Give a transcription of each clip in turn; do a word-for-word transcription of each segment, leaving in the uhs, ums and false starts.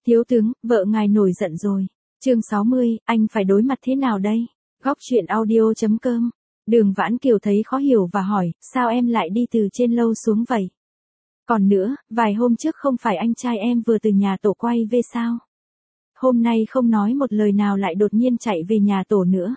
Thiếu tướng, vợ ngài nổi giận rồi. Chương sáu mươi, anh phải đối mặt thế nào đây? Góc truyện audio chấm com. Đường Vãn Kiều thấy khó hiểu và hỏi, sao em lại đi từ trên lâu xuống vậy? Còn nữa, vài hôm trước không phải anh trai em vừa từ nhà tổ quay về sao? Hôm nay không nói một lời nào lại đột nhiên chạy về nhà tổ nữa.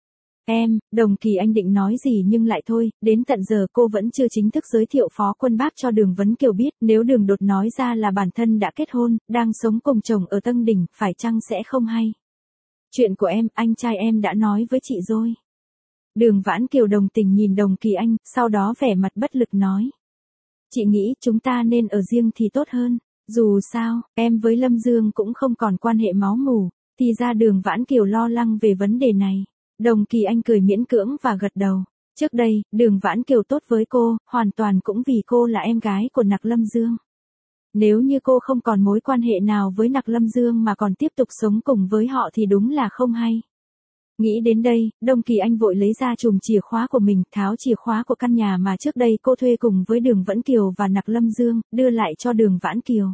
Em, Đồng Kỳ anh định nói gì nhưng lại thôi, đến tận giờ cô vẫn chưa chính thức giới thiệu Phó Quân Bác cho Đường Vấn Kiều biết, nếu Đường đột nói ra là bản thân đã kết hôn, đang sống cùng chồng ở Tân Đỉnh, phải chăng sẽ không hay. Chuyện của em, anh trai em đã nói với chị rồi. Đường Vãn Kiều đồng tình nhìn Đồng Kỳ anh, sau đó vẻ mặt bất lực nói. Chị nghĩ chúng ta nên ở riêng thì tốt hơn, dù sao, em với Lâm Dương cũng không còn quan hệ máu mủ, thì ra Đường Vãn Kiều lo lắng về vấn đề này. Đồng Kỳ anh cười miễn cưỡng và gật đầu. Trước đây, Đường Vãn Kiều tốt với cô, hoàn toàn cũng vì cô là em gái của Nặc Lâm Dương. Nếu như cô không còn mối quan hệ nào với Nặc Lâm Dương mà còn tiếp tục sống cùng với họ thì đúng là không hay. Nghĩ đến đây, Đồng Kỳ anh vội lấy ra chùm chìa khóa của mình, tháo chìa khóa của căn nhà mà trước đây cô thuê cùng với Đường Vẫn Kiều và Nặc Lâm Dương, đưa lại cho Đường Vãn Kiều.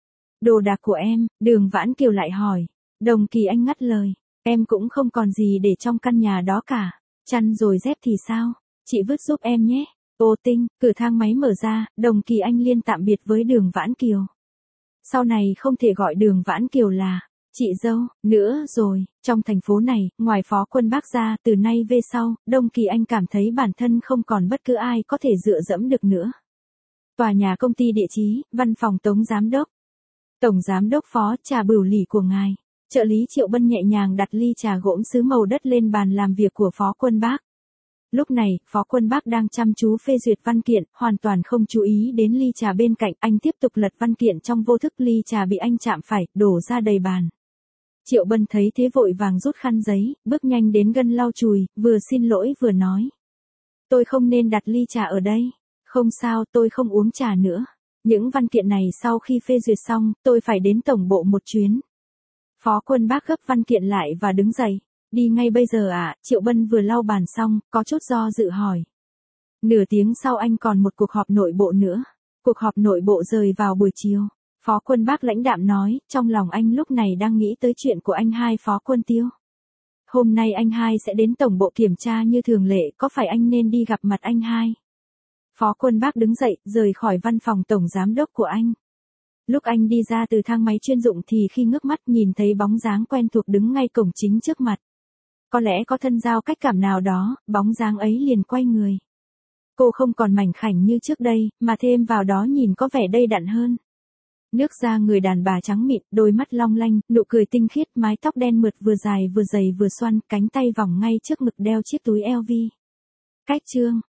Đồ đạc của em, Đường Vãn Kiều lại hỏi. Đồng Kỳ anh ngắt lời. Em cũng không còn gì để trong căn nhà đó cả. Chăn rồi dép thì sao? Chị vứt giúp em nhé. Ô Tinh, cửa thang máy mở ra, Đồng Kỳ anh liên tạm biệt với Đường Vãn Kiều. Sau này không thể gọi Đường Vãn Kiều là chị dâu nữa rồi. Trong thành phố này, ngoài Phó Quân Bác ra, từ nay về sau, Đồng Kỳ anh cảm thấy bản thân không còn bất cứ ai có thể dựa dẫm được nữa. Tòa nhà công ty địa chí, văn phòng Tống Giám đốc. Tổng Giám đốc Phó, trà bửu lỉ của ngài. Trợ lý Triệu Bân nhẹ nhàng đặt ly trà gỗ sứ màu đất lên bàn làm việc của Phó Quân Bác. Lúc này, Phó Quân Bác đang chăm chú phê duyệt văn kiện, hoàn toàn không chú ý đến ly trà bên cạnh. Anh tiếp tục lật văn kiện, trong vô thức ly trà bị anh chạm phải, đổ ra đầy bàn. Triệu Bân thấy thế vội vàng rút khăn giấy, bước nhanh đến gân lau chùi, vừa xin lỗi vừa nói. Tôi không nên đặt ly trà ở đây. Không sao, tôi không uống trà nữa. Những văn kiện này sau khi phê duyệt xong, tôi phải đến tổng bộ một chuyến. Phó Quân Bác gấp văn kiện lại và đứng dậy. Đi ngay bây giờ à? Triệu Bân vừa lau bàn xong, có chút do dự hỏi. Nửa tiếng sau anh còn một cuộc họp nội bộ nữa. Cuộc họp nội bộ rời vào buổi chiều. Phó Quân Bác lãnh đạm nói, trong lòng anh lúc này đang nghĩ tới chuyện của anh hai Phó Quân Tiêu. Hôm nay anh hai sẽ đến tổng bộ kiểm tra như thường lệ, có phải anh nên đi gặp mặt anh hai? Phó Quân Bác đứng dậy, rời khỏi văn phòng tổng giám đốc của anh. Lúc anh đi ra từ thang máy chuyên dụng thì khi ngước mắt nhìn thấy bóng dáng quen thuộc đứng ngay cổng chính trước mặt. Có lẽ có thân giao cách cảm nào đó, bóng dáng ấy liền quay người. Cô không còn mảnh khảnh như trước đây, mà thêm vào đó nhìn có vẻ đầy đặn hơn. Nước da người đàn bà trắng mịn, đôi mắt long lanh, nụ cười tinh khiết, mái tóc đen mượt vừa dài vừa dày vừa xoăn, cánh tay vòng ngay trước ngực đeo chiếc túi L V. Cách chương